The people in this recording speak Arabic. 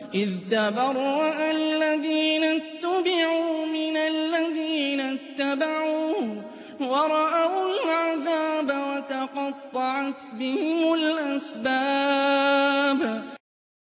إِذْ تَبَرَّأَ الَّذِينَ اتُّبِعُوا مِنَ الَّذِينَ اتَّبَعُوا وَرَأَوُا الْعَذَابَ وَتَقَطَّعَتْ بِهِمُ الْأَسْبَابُ